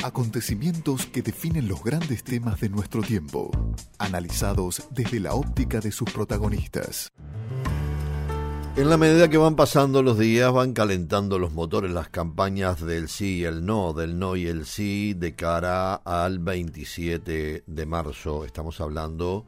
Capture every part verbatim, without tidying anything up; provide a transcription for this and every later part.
Acontecimientos que definen los grandes temas de nuestro tiempo, analizados desde la óptica de sus protagonistas. En la medida que van pasando los días, van calentando los motores las campañas del sí y el no, del no y el sí, de cara al veintisiete de marzo. Estamos hablando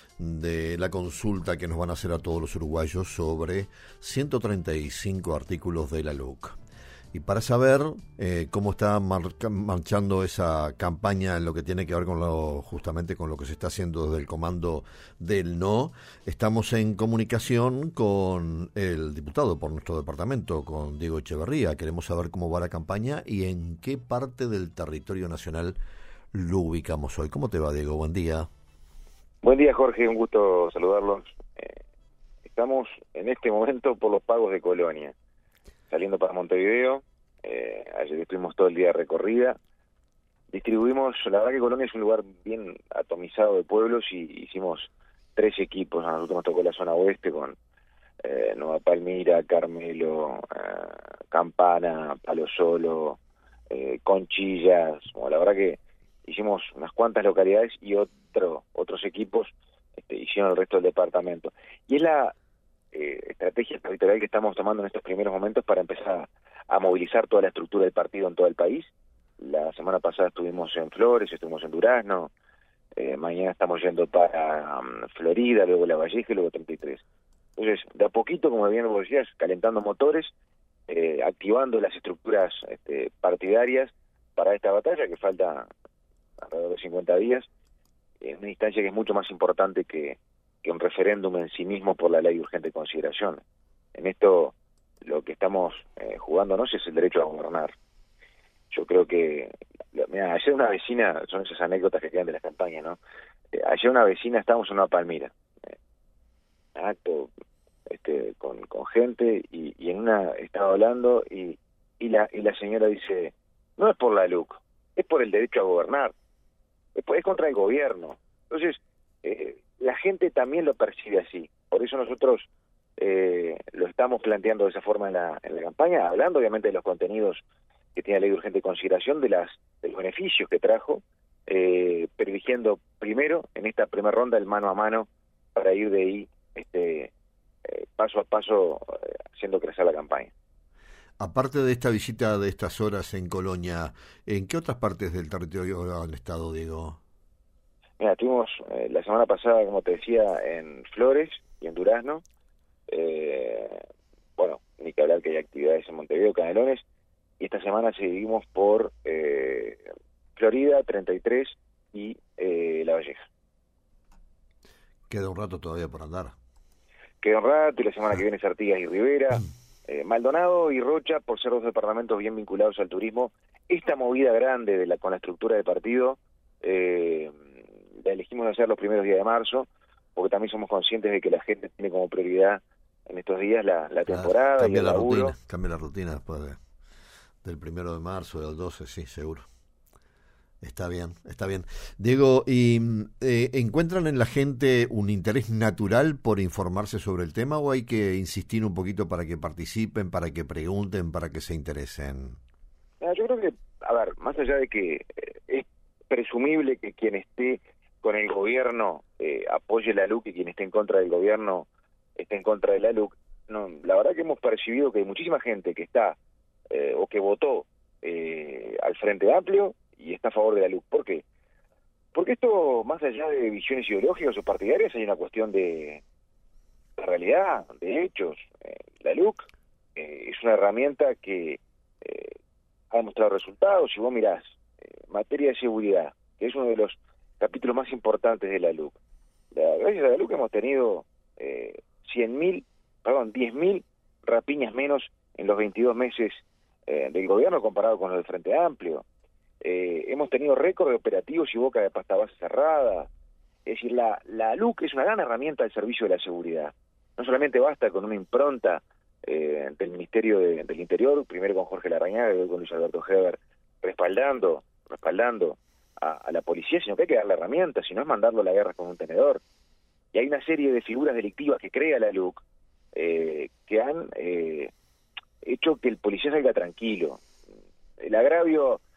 de la consulta que nos van a hacer a todos los uruguayos sobre ciento treinta y cinco artículos de la L U C. Y para saber eh, cómo está marca, marchando esa campaña en lo que tiene que ver con lo, justamente con lo que se está haciendo desde el comando del no, estamos en comunicación con el diputado por nuestro departamento, con Diego Echeverría. Queremos saber cómo va la campaña y en qué parte del territorio nacional lo ubicamos hoy. ¿Cómo te va, Diego? Buen día. Buen día, Jorge. Un gusto saludarlos. Eh, estamos en este momento por los pagos de Colonia, saliendo para Montevideo. Eh, ayer estuvimos todo el día de recorrida. Distribuimos, la verdad que Colonia es un lugar bien atomizado de pueblos y hicimos tres equipos. A nosotros nos tocó la zona oeste con eh, Nueva Palmira, Carmelo, eh, Campana, Palo Solo, eh, Conchillas. Bueno, la verdad que hicimos unas cuantas localidades y otro, otros equipos este, hicieron el resto del departamento. Y es la Eh, estrategia territorial que estamos tomando en estos primeros momentos para empezar a, a movilizar toda la estructura del partido en todo el país. La semana pasada estuvimos en Flores, estuvimos en Durazno, eh, mañana estamos yendo para um, Florida, luego La Valleja y luego treinta y tres. Entonces, de a poquito, como bien vos decías, calentando motores, eh, activando las estructuras este, partidarias para esta batalla que falta alrededor de cincuenta días, en una instancia que es mucho más importante que que un referéndum en sí mismo por la ley de urgente consideración. En esto lo que estamos eh, jugándonos es el derecho a gobernar. Yo creo que, mira, ayer una vecina, son esas anécdotas que quedan de las campañas, ¿no? Eh, ayer una vecina, estábamos en una Palmira, eh, acto este, con, con gente, y, y en una estaba hablando, y, y, la, y la señora dice, no es por la L U C, es por el derecho a gobernar, es, es contra el gobierno. Entonces, eh, la gente también lo percibe así. Por eso nosotros eh, lo estamos planteando de esa forma en la, en la campaña, hablando obviamente de los contenidos que tiene la ley de urgente consideración, de las de los beneficios que trajo, eh, pero eligiendo primero, en esta primera ronda, el mano a mano, para ir de ahí este, eh, paso a paso eh, haciendo crecer la campaña. Aparte de esta visita de estas horas en Colonia, ¿en qué otras partes del territorio han estado, Diego? Mira, estuvimos eh, la semana pasada, como te decía, en Flores y en Durazno. Eh, bueno, ni que hablar que hay actividades en Montevideo, Canelones. Y esta semana seguimos por eh, Florida, treinta y tres y eh, La Valleja. Queda un rato todavía por andar. Queda un rato, y la semana que viene es Artigas y Rivera. Eh, Maldonado y Rocha, por ser dos departamentos bien vinculados al turismo. Esta movida grande de la con la estructura de partido, eh, la elegimos hacer los primeros días de marzo, porque también somos conscientes de que la gente tiene como prioridad en estos días la, la temporada. Ah, cambia y el la laburo. rutina, cambia la rutina después de, del primero de marzo, del doce, sí, seguro. Está bien, está bien. Diego, ¿y eh, encuentran en la gente un interés natural por informarse sobre el tema o hay que insistir un poquito para que participen, para que pregunten, para que se interesen? Yo creo que, a ver, más allá de que eh, es presumible que quien esté con el gobierno eh, apoye la L U C y quien esté en contra del gobierno esté en contra de la L U C, no, la verdad que hemos percibido que hay muchísima gente que está eh, o que votó eh, al Frente Amplio y está a favor de la L U C. ¿Por qué? Porque esto, más allá de visiones ideológicas o partidarias, hay una cuestión de, de realidad, de hechos. Eh, la L U C eh, es una herramienta que eh, ha demostrado resultados. Si vos mirás eh, materia de seguridad, que es uno de los capítulos más importantes de la L U C. La, gracias a la L U C hemos tenido eh, cien mil, perdón, diez mil rapiñas menos en los veintidós meses eh, del gobierno comparado con los del Frente Amplio. Eh, hemos tenido récord de operativos y boca de pasta base cerrada. Es decir, la, la L U C es una gran herramienta al servicio de la seguridad. No solamente basta con una impronta eh, del Ministerio de, del Interior, primero con Jorge Larrañaga y luego con Luis Alberto Heber, respaldando, respaldando a, a la policía, sino que hay que darle herramientas, si no es mandarlo a la guerra con un tenedor. Y hay una serie de figuras delictivas que crea la L U C eh, que han eh, hecho que el policía salga tranquilo. El agravio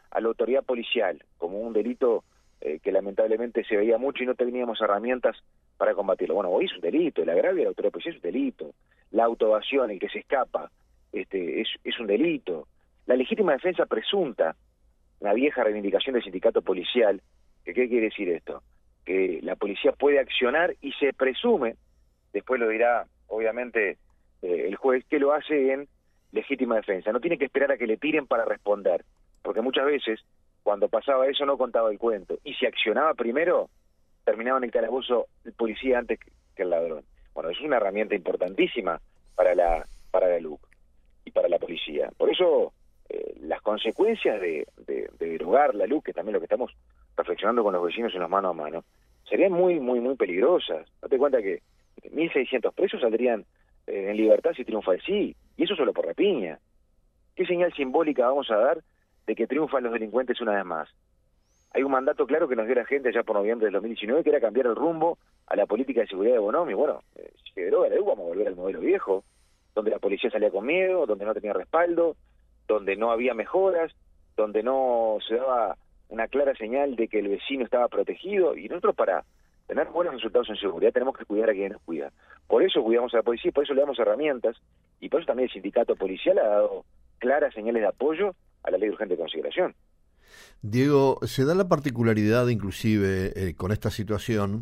a la autoridad policial como un delito eh, que lamentablemente se veía mucho y no teníamos herramientas para combatirlo. Bueno, hoy es un delito, el agravio de la autoridad policial es un delito, la autoevasión, el que se escapa, este, es, es un delito. La legítima defensa presunta, una vieja reivindicación del sindicato policial, que ¿qué quiere decir esto? Que la policía puede accionar y se presume, después lo dirá obviamente eh, el juez, que lo hace en legítima defensa. No tiene que esperar a que le tiren para responder, porque muchas veces cuando pasaba eso no contaba el cuento, y si accionaba primero, terminaba en el calabozo el policía antes que el ladrón. Bueno, es una herramienta importantísima para la para la L U C y para la policía. Por eso eh, las consecuencias de, de, de derogar la L U C, que también lo que estamos reflexionando con los vecinos en los mano a mano, serían muy, muy, muy peligrosas. Date cuenta que mil seiscientos presos saldrían eh, en libertad si triunfa el sí, y eso solo por rapiña. ¿Qué señal simbólica vamos a dar de que triunfan los delincuentes una vez más? Hay un mandato claro que nos dio la gente allá por noviembre del dos mil diecinueve, que era cambiar el rumbo a la política de seguridad de Bonomi. Bueno, eh, si se deroga la L U C, vamos a volver al modelo viejo, donde la policía salía con miedo, donde no tenía respaldo, donde no había mejoras, donde no se daba una clara señal de que el vecino estaba protegido, y nosotros para tener buenos resultados en seguridad tenemos que cuidar a quien nos cuida. Por eso cuidamos a la policía, por eso le damos herramientas, y por eso también el sindicato policial ha dado claras señales de apoyo a la ley de urgente consideración. Diego, se da la particularidad inclusive eh, con esta situación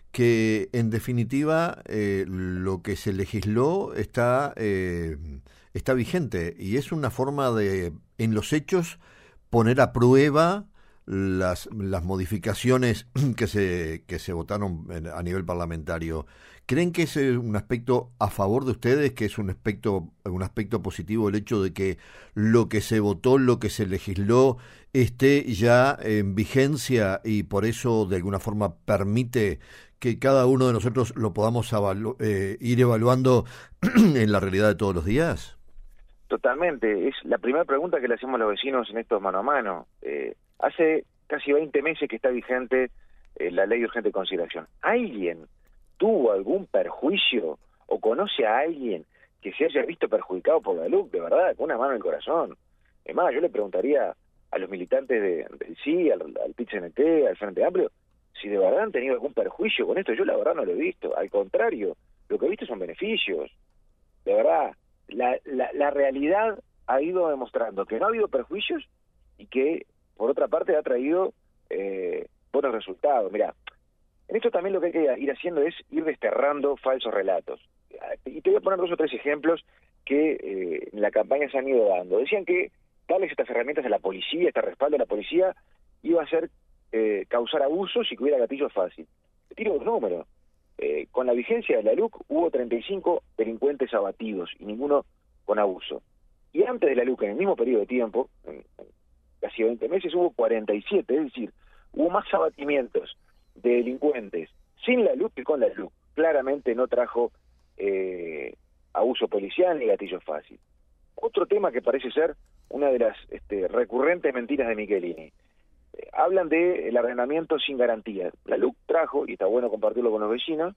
que en definitiva eh, lo que se legisló está, eh, está vigente, y es una forma de, en los hechos, poner a prueba las, las modificaciones que se, que se votaron a nivel parlamentario. ¿Creen que es un aspecto a favor de ustedes, que es un aspecto, un aspecto positivo el hecho de que lo que se votó, lo que se legisló, esté ya en vigencia y por eso de alguna forma permite que cada uno de nosotros lo podamos avalu- eh, ir evaluando en la realidad de todos los días? Totalmente, es la primera pregunta que le hacemos a los vecinos en estos mano a mano. Eh, hace casi veinte meses que está vigente eh, la ley de urgente consideración. ¿Alguien tuvo algún perjuicio o conoce a alguien que se haya visto perjudicado por la L U C? De verdad, con una mano en el corazón. Es más, yo le preguntaría a los militantes de, del sí, al, al P I T C N T, al Frente Amplio, si de verdad han tenido algún perjuicio con esto. Yo la verdad no lo he visto, al contrario, lo que he visto son beneficios. De verdad, la, la, la realidad ha ido demostrando que no ha habido perjuicios y que, por otra parte, ha traído eh, buenos resultados. Mirá, en esto también lo que hay que ir haciendo es ir desterrando falsos relatos. Y te voy a poner dos o tres ejemplos que eh, en la campaña se han ido dando. Decían que darles estas herramientas a la policía, este respaldo a la policía, iba a hacer eh, causar abusos y que hubiera gatillos fácil. Te tiro los números. Eh, con la vigencia de la L U C hubo treinta y cinco delincuentes abatidos y ninguno con abuso. Y antes de la L U C, en el mismo periodo de tiempo, en, en casi veinte meses, hubo cuarenta y siete, es decir, hubo más abatimientos de delincuentes sin la L U C que con la L U C. Claramente no trajo eh, abuso policial ni gatillo fácil. Otro tema que parece ser una de las este, recurrentes mentiras de Michelini. Eh, hablan de el arrendamiento sin garantía. La L U C trajo, y está bueno compartirlo con los vecinos,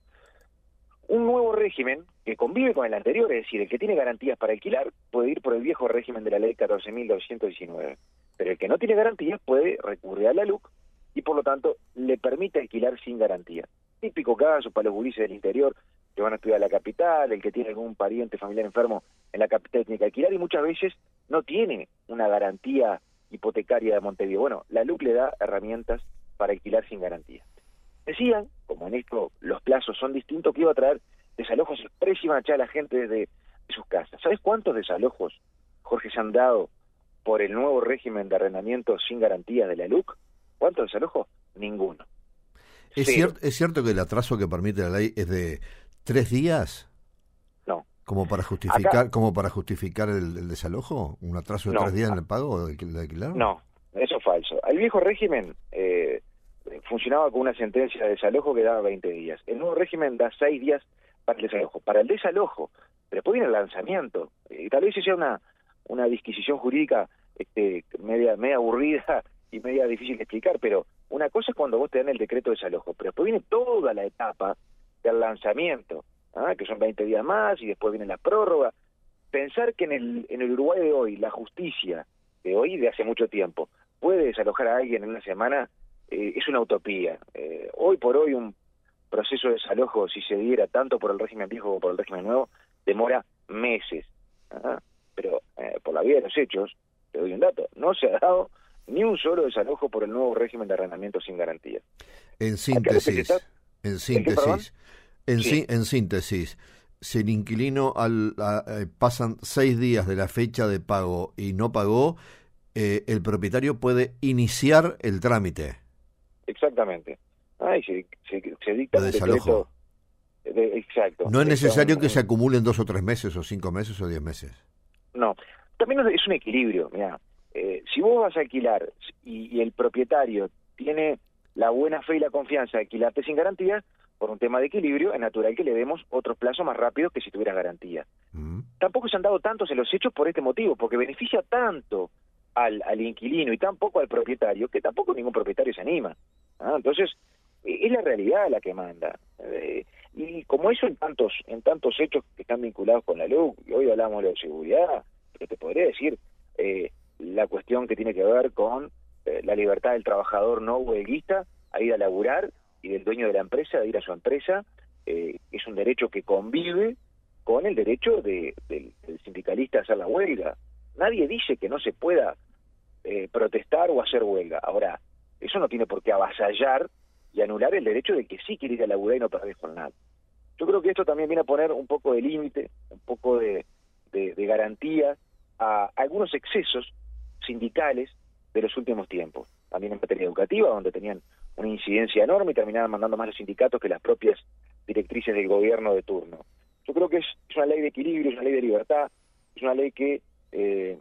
un nuevo régimen que convive con el anterior, es decir, el que tiene garantías para alquilar puede ir por el viejo régimen de la ley catorce mil doscientos diecinueve, pero el que no tiene garantías puede recurrir a la L U C y por lo tanto le permite alquilar sin garantía. Típico caso para los gurises del interior que van a estudiar a la capital, el que tiene algún pariente familiar enfermo en la capital tiene que alquilar y muchas veces no tiene una garantía hipotecaria de Montevideo. Bueno, la L U C le da herramientas para alquilar sin garantía. Decían, como en esto los plazos son distintos, que iba a traer desalojos expresos y iban a echar a la gente desde de sus casas. ¿Sabes cuántos desalojos, Jorge, se han dado por el nuevo régimen de arrendamiento sin garantías de la L U C? ¿Cuántos desalojos? Ninguno. ¿Es cierto, ¿Es cierto que el atraso que permite la ley es de tres días? No. ¿Como para justificar Acá, como para justificar el, el desalojo? ¿Un atraso de no, tres días en el pago de, de alquiler? No, eso es falso. El viejo régimen eh, funcionaba con una sentencia de desalojo que daba veinte días. El nuevo régimen da seis días para el desalojo. Para el desalojo, pero después viene el lanzamiento. Y tal vez sea una, una disquisición jurídica este, media, media aburrida y media difícil de explicar, pero una cosa es cuando vos te dan el decreto de desalojo, pero después viene toda la etapa del lanzamiento, ¿ah? que son veinte días más, y después viene la prórroga. Pensar que en el, en el Uruguay de hoy, la justicia de hoy, de hace mucho tiempo, puede desalojar a alguien en una semana eh, es una utopía. Eh, hoy por hoy un proceso de desalojo, si se diera tanto por el régimen viejo como por el régimen nuevo, demora meses. ¿Ah? Pero eh, por la vía de los hechos, te doy un dato, no se ha dado ni un solo desalojo por el nuevo régimen de arrendamiento sin garantía. En síntesis, está... en síntesis, en, sí. sí, en síntesis, si el inquilino al, a, a, pasan seis días de la fecha de pago y no pagó, eh, el propietario puede iniciar el trámite. Exactamente. Ay, se, se, se dicta de un desalojo. decreto. De, exacto. No es necesario un, que se acumulen dos o tres meses, o cinco meses, o diez meses. No. También es un equilibrio. Mira, eh, si vos vas a alquilar y, y el propietario tiene la buena fe y la confianza de alquilarte sin garantía, por un tema de equilibrio, es natural que le demos otros plazos más rápidos que si tuvieras garantía. Mm. Tampoco se han dado tantos en los hechos por este motivo, porque beneficia tanto al, al inquilino y tampoco al propietario, que tampoco ningún propietario se anima. ¿Ah? Entonces, es la realidad la que manda. Eh, y como eso en tantos en tantos hechos que están vinculados con la L U C, y hoy hablamos de la seguridad, pero te podría decir eh, la cuestión que tiene que ver con eh, la libertad del trabajador no huelguista a ir a laburar, y del dueño de la empresa de ir a su empresa, eh, es un derecho que convive con el derecho de, de, del sindicalista a hacer la huelga. Nadie dice que no se pueda eh, protestar o hacer huelga. Ahora, eso no tiene por qué avasallar y anular el derecho de que sí quiere ir a laburar y no perder jornada. Yo creo que esto también viene a poner un poco de límite, un poco de, de, de garantía a algunos excesos sindicales de los últimos tiempos. También en materia educativa, donde tenían una incidencia enorme y terminaban mandando más los sindicatos que las propias directrices del gobierno de turno. Yo creo que es, es una ley de equilibrio, es una ley de libertad, es una ley que eh,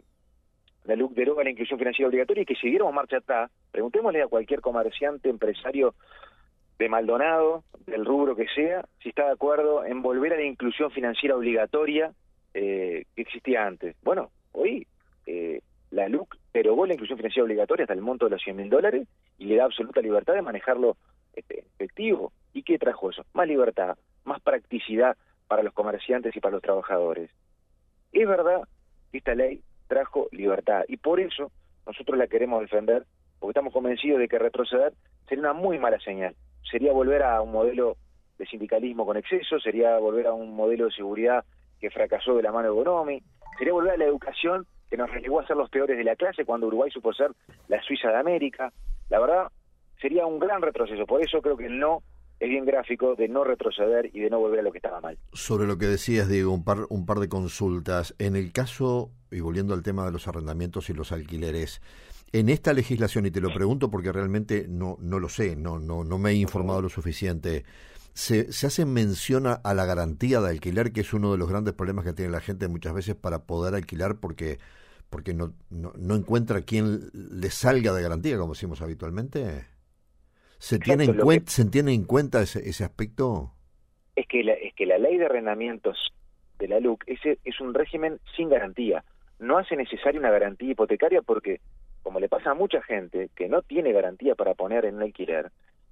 la L U C deroga la inclusión financiera obligatoria, y que si diéramos marcha atrás, preguntémosle a cualquier comerciante, empresario de Maldonado, del rubro que sea, si está de acuerdo en volver a la inclusión financiera obligatoria eh, que existía antes. Bueno, hoy eh, la L U C derogó la inclusión financiera obligatoria hasta el monto de los cien mil dólares y le da absoluta libertad de manejarlo este, efectivo. ¿Y qué trajo eso? Más libertad, más practicidad para los comerciantes y para los trabajadores. Es verdad que esta ley trajo libertad, y por eso nosotros la queremos defender, porque estamos convencidos de que retroceder sería una muy mala señal. Sería volver a un modelo de sindicalismo con exceso, sería volver a un modelo de seguridad que fracasó de la mano de Bonomi, sería volver a la educación que nos relegó a ser los peores de la clase cuando Uruguay supo ser la Suiza de América. La verdad, sería un gran retroceso. Por eso creo que el no es bien gráfico de no retroceder y de no volver a lo que estaba mal. Sobre lo que decías, Diego, un par, un par de consultas. En el caso, y volviendo al tema de los arrendamientos y los alquileres, en esta legislación, y te lo pregunto porque realmente no, no lo sé, no, no, no me he informado lo suficiente, se, se hace mención a, a la garantía de alquiler, que es uno de los grandes problemas que tiene la gente muchas veces para poder alquilar, porque porque no, no, no encuentra quien le salga de garantía, como decimos habitualmente. ¿Se Exacto, tiene en cuenta, que, ¿se tiene en cuenta ese, ese aspecto? Es que, la, es que la ley de arrendamientos de la L U C ese es un régimen sin garantía. No hace necesaria una garantía hipotecaria porque, como le pasa a mucha gente que no tiene garantía para poner en un alquiler,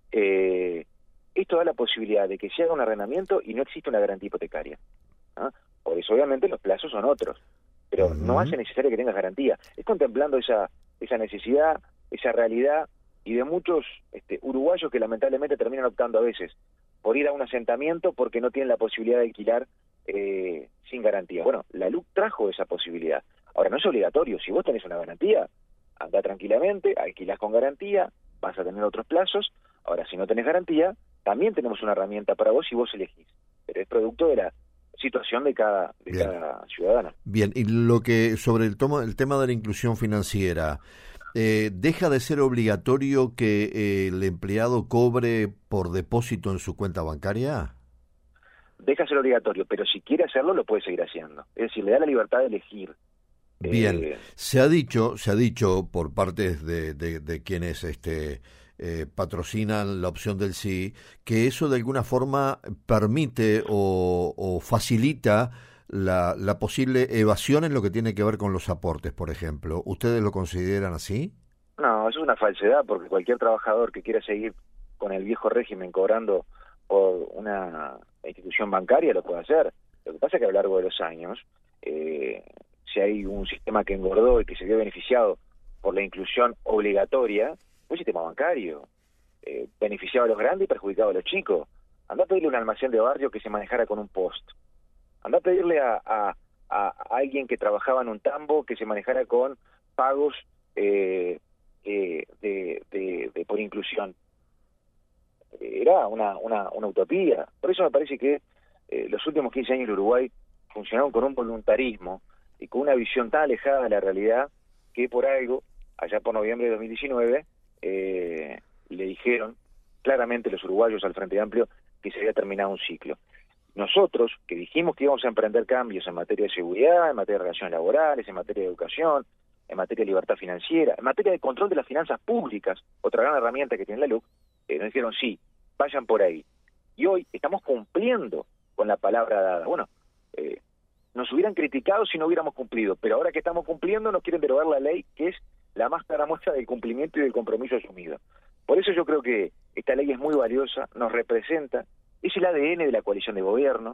eh, esto da la posibilidad de que se haga un arrendamiento y no existe una garantía hipotecaria. ¿Ah? Por eso, obviamente, los plazos son otros. Pero uh-huh. no hace necesario que tengas garantía. Es contemplando esa esa necesidad, esa realidad, y de muchos este, uruguayos que lamentablemente terminan optando a veces por ir a un asentamiento porque no tienen la posibilidad de alquilar eh, sin garantía. Bueno, la L U C trajo esa posibilidad. Ahora, no es obligatorio. Si vos tenés una garantía, anda tranquilamente, alquilás con garantía, vas a tener otros plazos. Ahora, si no tenés garantía, también tenemos una herramienta para vos y vos elegís. Pero es producto de la situación de cada de Bien. cada ciudadano. Bien, y lo que sobre el, tomo, el tema de la inclusión financiera, eh, ¿deja de ser obligatorio que eh, el empleado cobre por depósito en su cuenta bancaria? Deja de ser obligatorio, pero si quiere hacerlo, lo puede seguir haciendo. Es decir, le da la libertad de elegir. Bien, eh, se ha dicho, se ha dicho por parte de, de, de quienes este Eh, patrocinan la opción del sí, que eso de alguna forma permite o, o facilita la, la posible evasión en lo que tiene que ver con los aportes, por ejemplo. ¿Ustedes lo consideran así? No, eso es una falsedad, porque cualquier trabajador que quiera seguir con el viejo régimen cobrando por una institución bancaria lo puede hacer. Lo que pasa es que a lo largo de los años, eh, si hay un sistema que engordó y que se vio beneficiado por la inclusión obligatoria un sistema bancario. Eh, beneficiaba a los grandes y perjudicaba a los chicos. Andá a pedirle un almacén de barrio que se manejara con un post. Andá a pedirle a, a, a alguien que trabajaba en un tambo que se manejara con pagos eh, eh, de, de, de por inclusión. Era una, una, una utopía. Por eso me parece que eh, los últimos quince años de Uruguay funcionaron con un voluntarismo y con una visión tan alejada de la realidad que por algo, allá por noviembre de dos mil diecinueve, eh, le dijeron claramente los uruguayos al Frente Amplio que se había terminado un ciclo. Nosotros, que dijimos que íbamos a emprender cambios en materia de seguridad, en materia de relaciones laborales, en materia de educación, en materia de libertad financiera, en materia de control de las finanzas públicas, otra gran herramienta que tiene la L U C, eh, nos dijeron sí, vayan por ahí. Y hoy estamos cumpliendo con la palabra dada. Bueno, eh, nos hubieran criticado si no hubiéramos cumplido, pero ahora que estamos cumpliendo nos quieren derogar la ley, que es la más clara muestra del cumplimiento y del compromiso asumido. Por eso yo creo que esta ley es muy valiosa, nos representa, es el A D N de la coalición de gobierno.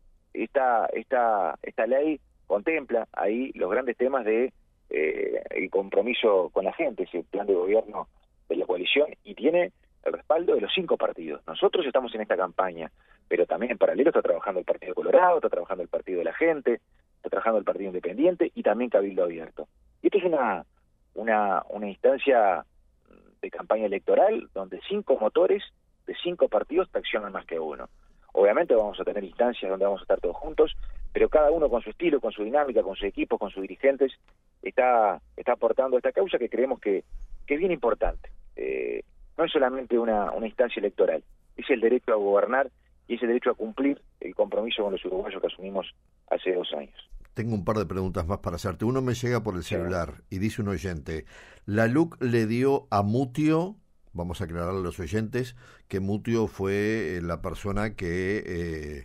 Esta, esta, esta ley contempla ahí los grandes temas de eh, el compromiso con la gente, ese plan de gobierno de la coalición, y tiene el respaldo de los cinco partidos. Nosotros estamos en esta campaña, pero también en paralelo está trabajando el Partido Colorado, está trabajando el Partido de la Gente, está trabajando el Partido Independiente y también Cabildo Abierto. Y esto es una, una, una instancia de campaña electoral donde cinco motores de cinco partidos traccionan más que uno. Obviamente vamos a tener instancias donde vamos a estar todos juntos, pero cada uno con su estilo, con su dinámica, con su equipo, con sus dirigentes, está, está aportando esta causa que creemos que, que es bien importante. Eh, no es solamente una, una instancia electoral, es el derecho a gobernar y es el derecho a cumplir el compromiso con los uruguayos que asumimos hace dos años. Tengo un par de preguntas más para hacerte. Uno me llega por el celular y dice un oyente, la L U C le dio a Mutio, vamos a aclararle a los oyentes, que Mutio fue la persona que eh,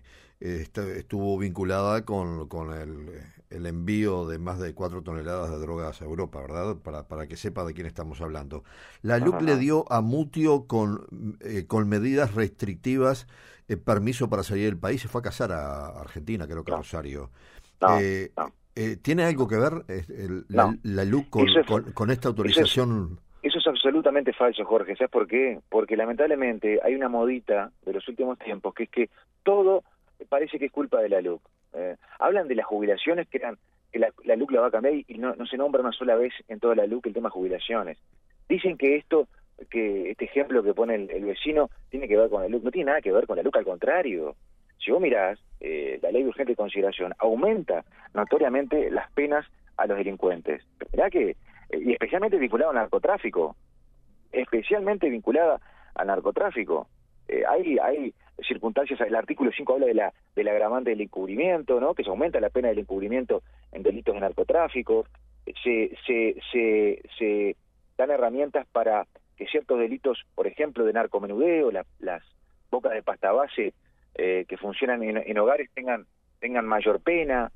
estuvo vinculada con, con el, el envío de más de cuatro toneladas de drogas a Europa, ¿verdad? Para, para que sepa de quién estamos hablando. La L U C le dio a Mutio con, eh, con medidas restrictivas eh, permiso para salir del país, se fue a casar a Argentina, creo que a Rosario. No, eh, no. Eh, ¿Tiene algo que ver eh, el, no. la, la L U C con, es, con, con esta autorización? Eso es, eso es absolutamente falso, Jorge. ¿Sabes por qué? Porque lamentablemente hay una modita de los últimos tiempos que es que todo parece que es culpa de la L U C. Eh, hablan de las jubilaciones que eran que la, la L U C la va a cambiar y no, no se nombra una sola vez en toda la L U C el tema jubilaciones. Dicen que esto, que este ejemplo que pone el, el vecino tiene que ver con la L U C. No tiene nada que ver con la L U C, al contrario. Si vos mirás, eh, la ley de urgente consideración aumenta notoriamente las penas a los delincuentes. Mirá que, eh, y especialmente vinculada al narcotráfico, especialmente vinculada al narcotráfico. Eh, hay, hay circunstancias, el artículo cinco habla de la del agravante del encubrimiento, ¿no? Que se aumenta la pena del encubrimiento en delitos de narcotráfico. Se, se, se, se dan herramientas para que ciertos delitos, por ejemplo, de narcomenudeo, la, las bocas de pasta base, Eh, que funcionan en, en hogares tengan tengan mayor pena.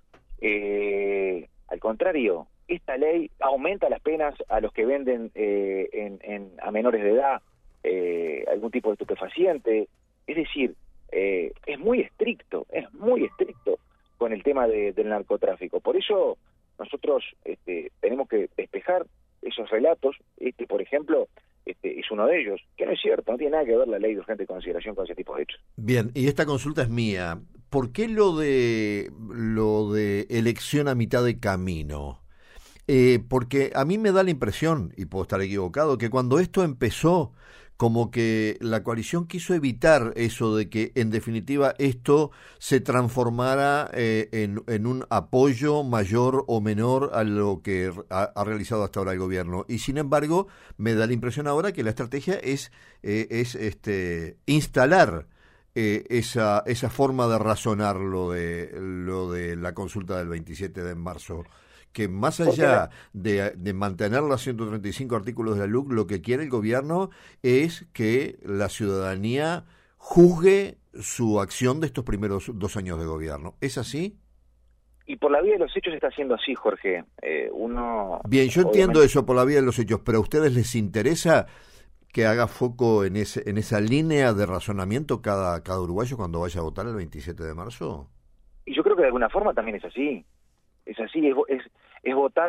Eh, al contrario, esta ley aumenta las penas a los que venden eh, en, en, a menores de edad eh, algún tipo de estupefaciente. Es decir, eh, es muy estricto, es muy estricto con el tema de, del narcotráfico. Por eso nosotros este, tenemos que despejar esos relatos. Este, por ejemplo, Este, es uno de ellos, que no es cierto, no tiene nada que ver la ley de urgente consideración con ese tipo de hechos. Bien, y esta consulta es mía. ¿Por qué lo de lo de elección a mitad de camino? Eh, porque a mí me da la impresión, y puedo estar equivocado, que cuando esto empezó, como que la coalición quiso evitar eso de que, en definitiva, esto se transformara eh, en, en un apoyo mayor o menor a lo que ha, ha realizado hasta ahora el gobierno. Y, sin embargo, me da la impresión ahora que la estrategia es, eh, es este, instalar eh, esa, esa forma de razonar lo de, lo de la consulta del veintisiete de marzo. Que más allá de, de mantener los ciento treinta y cinco artículos de la L U C, lo que quiere el gobierno es que la ciudadanía juzgue su acción de estos primeros dos años de gobierno. ¿Es así? Y por la vía de los hechos está siendo así, Jorge. Eh, uno Bien, yo entiendo obviamente... eso por la vía de los hechos, pero ¿a ustedes les interesa que haga foco en ese en esa línea de razonamiento cada, cada uruguayo cuando vaya a votar el veintisiete de marzo? Y yo creo que de alguna forma también es así. Es así, es, es, es votar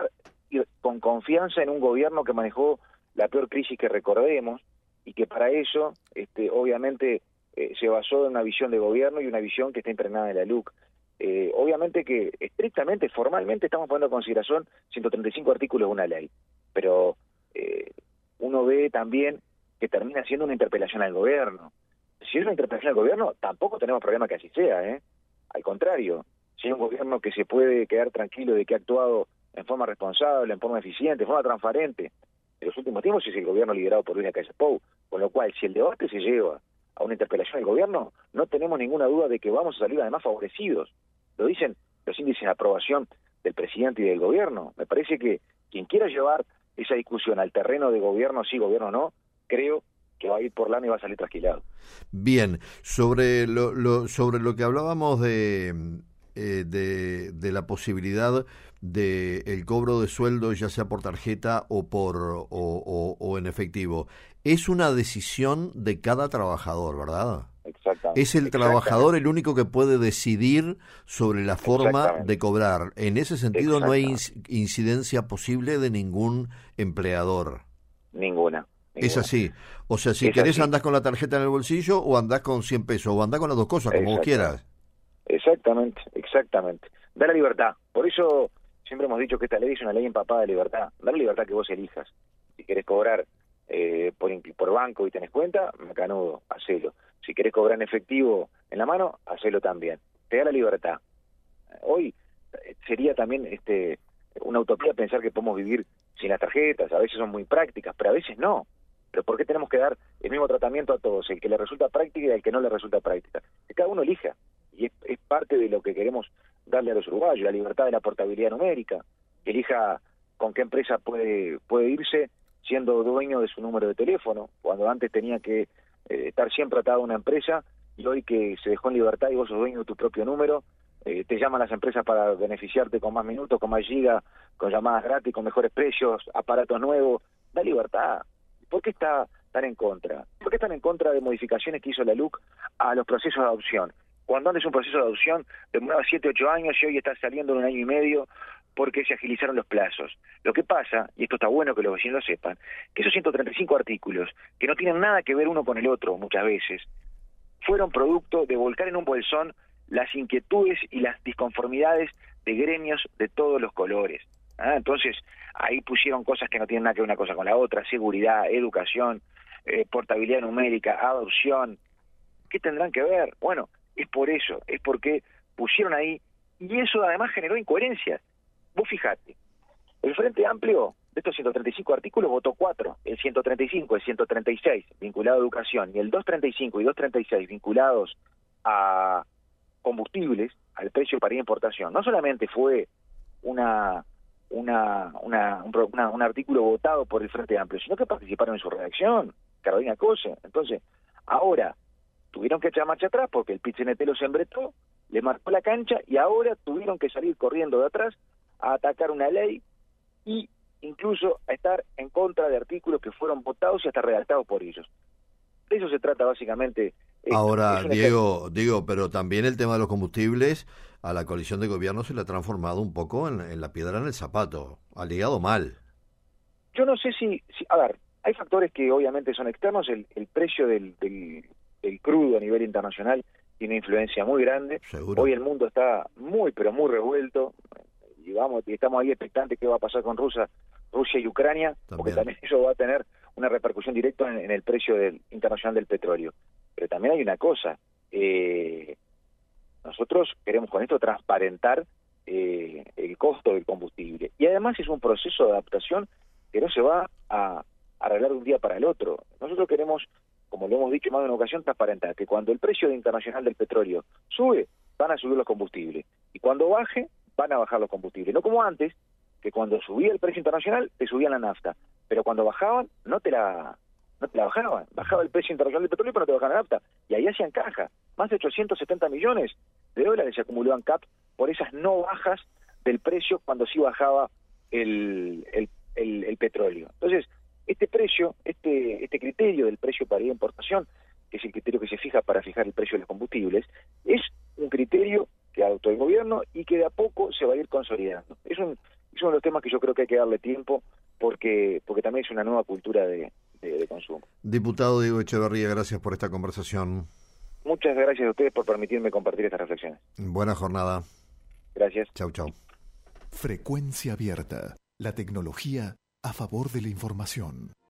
ir con confianza en un gobierno que manejó la peor crisis que recordemos y que para eso, este, obviamente, eh, se basó en una visión de gobierno y una visión que está impregnada en la L U C. Eh, obviamente que estrictamente, formalmente, estamos poniendo en consideración ciento treinta y cinco artículos de una ley, pero eh, uno ve también que termina siendo una interpelación al gobierno. Si es una interpelación al gobierno, tampoco tenemos problema que así sea, ¿eh? Al contrario, si hay un gobierno que se puede quedar tranquilo de que ha actuado en forma responsable, en forma eficiente, en forma transparente, en los últimos tiempos es el gobierno liderado por Luis Lacalle Pou, con lo cual, si el debate se lleva a una interpelación al gobierno, no tenemos ninguna duda de que vamos a salir además favorecidos. Lo dicen los índices de aprobación del presidente y del gobierno. Me parece que quien quiera llevar esa discusión al terreno de gobierno sí, gobierno no, creo que va a ir por lana y va a salir trasquilado. Bien, sobre lo, lo, sobre lo que hablábamos de, eh, de, de la posibilidad de el cobro de sueldo, ya sea por tarjeta o por o, o, o en efectivo, es una decisión de cada trabajador, ¿verdad? Exactamente. Es el trabajador el único que puede decidir sobre la forma de cobrar. En ese sentido no hay incidencia posible de ningún empleador. Ninguna. Ninguna. Es así. O sea, si es querés así. andás con la tarjeta en el bolsillo o andás con cien pesos, o andás con las dos cosas, como vos quieras. Exactamente, exactamente. Da la libertad. Por eso siempre hemos dicho que esta ley es una ley empapada de libertad. Da la libertad que vos elijas. Si querés cobrar eh, por, por banco y tenés cuenta, macanudo, hacelo. Si querés cobrar en efectivo en la mano, hacelo también. Te da la libertad. Hoy sería también este una utopía pensar que podemos vivir sin las tarjetas. A veces son muy prácticas, pero a veces no. Pero ¿por qué tenemos que dar el mismo tratamiento a todos? El que le resulta práctica y el que no le resulta práctica. Que cada uno elija. Y es, es parte de lo que queremos darle a los uruguayos, la libertad de la portabilidad numérica. Que elija con qué empresa puede, puede irse siendo dueño de su número de teléfono, cuando antes tenía que eh, estar siempre atado a una empresa, y hoy que se dejó en libertad y vos sos dueño de tu propio número, eh, te llaman las empresas para beneficiarte con más minutos, con más giga, con llamadas gratis, con mejores precios, aparatos nuevos. Da libertad. ¿Por qué está tan en contra? ¿Por qué están en contra de modificaciones que hizo la L U C a los procesos de adopción? Cuando antes un proceso de adopción demoraba siete, ocho años y hoy está saliendo en un año y medio porque se agilizaron los plazos. Lo que pasa, y esto está bueno que los vecinos lo sepan, que esos ciento treinta y cinco artículos, que no tienen nada que ver uno con el otro muchas veces, fueron producto de volcar en un bolsón las inquietudes y las disconformidades de gremios de todos los colores. ¿Ah? Entonces, ahí pusieron cosas que no tienen nada que ver una cosa con la otra: seguridad, educación, eh, portabilidad numérica, adopción. ¿Qué tendrán que ver? Bueno, es por eso, es porque pusieron ahí, y eso además generó incoherencias. Vos fijate, el Frente Amplio de estos ciento treinta y cinco artículos votó cuatro, el ciento treinta y cinco, el ciento treinta y seis vinculado a educación y el doscientos treinta y cinco y doscientos treinta y seis vinculados a combustibles, al precio para importación. No solamente fue una una, una, un, una un artículo votado por el Frente Amplio, sino que participaron en su redacción, Carolina Cose. Entonces, ahora tuvieron que echar marcha atrás porque el P I T C N T los embretó, le marcó la cancha y ahora tuvieron que salir corriendo de atrás a atacar una ley y incluso a estar en contra de artículos que fueron votados y hasta redactados por ellos. De eso se trata básicamente. Ahora, Diego, digo, pero también el tema de los combustibles a la coalición de gobierno se le ha transformado un poco en, en la piedra en el zapato, ha ligado mal. Yo no sé si, si, a ver, hay factores que obviamente son externos, el, el precio del, del, del crudo a nivel internacional tiene influencia muy grande. Seguro. Hoy el mundo está muy, pero muy revuelto, y vamos, y estamos ahí expectantes qué va a pasar con Rusia, Rusia y Ucrania, también. Porque también eso va a tener una repercusión directa en, en el precio del, internacional del petróleo. Pero también hay una cosa, eh, nosotros queremos con esto transparentar eh, el costo del combustible, y además es un proceso de adaptación que no se va a arreglar de un día para el otro. Nosotros queremos, como lo hemos dicho más de una ocasión, transparentar que cuando el precio internacional del petróleo sube, van a subir los combustibles, y cuando baje, van a bajar los combustibles. No como antes, que cuando subía el precio internacional, te subían la nafta, pero cuando bajaban, no te la no te la bajaban. Bajaba el precio internacional del petróleo, pero no te bajaban la nafta. Y ahí hacían caja. Más de ochocientos setenta millones de dólares se acumuló en C A P por esas no bajas del precio cuando sí bajaba el, el, el, el petróleo. Entonces, este precio, este, este criterio del precio para importación, que es el criterio que se fija para fijar el precio de los combustibles, es un criterio que adoptó el gobierno y que de a poco se va a ir consolidando. Es un, es uno de los temas que yo creo que hay que darle tiempo porque porque también es una nueva cultura de, de, de consumo. Diputado Diego Echeverría, gracias por esta conversación. Muchas gracias a ustedes por permitirme compartir estas reflexiones. Buena jornada. Gracias. Chau, chau. Frecuencia abierta. La tecnología a favor de la información.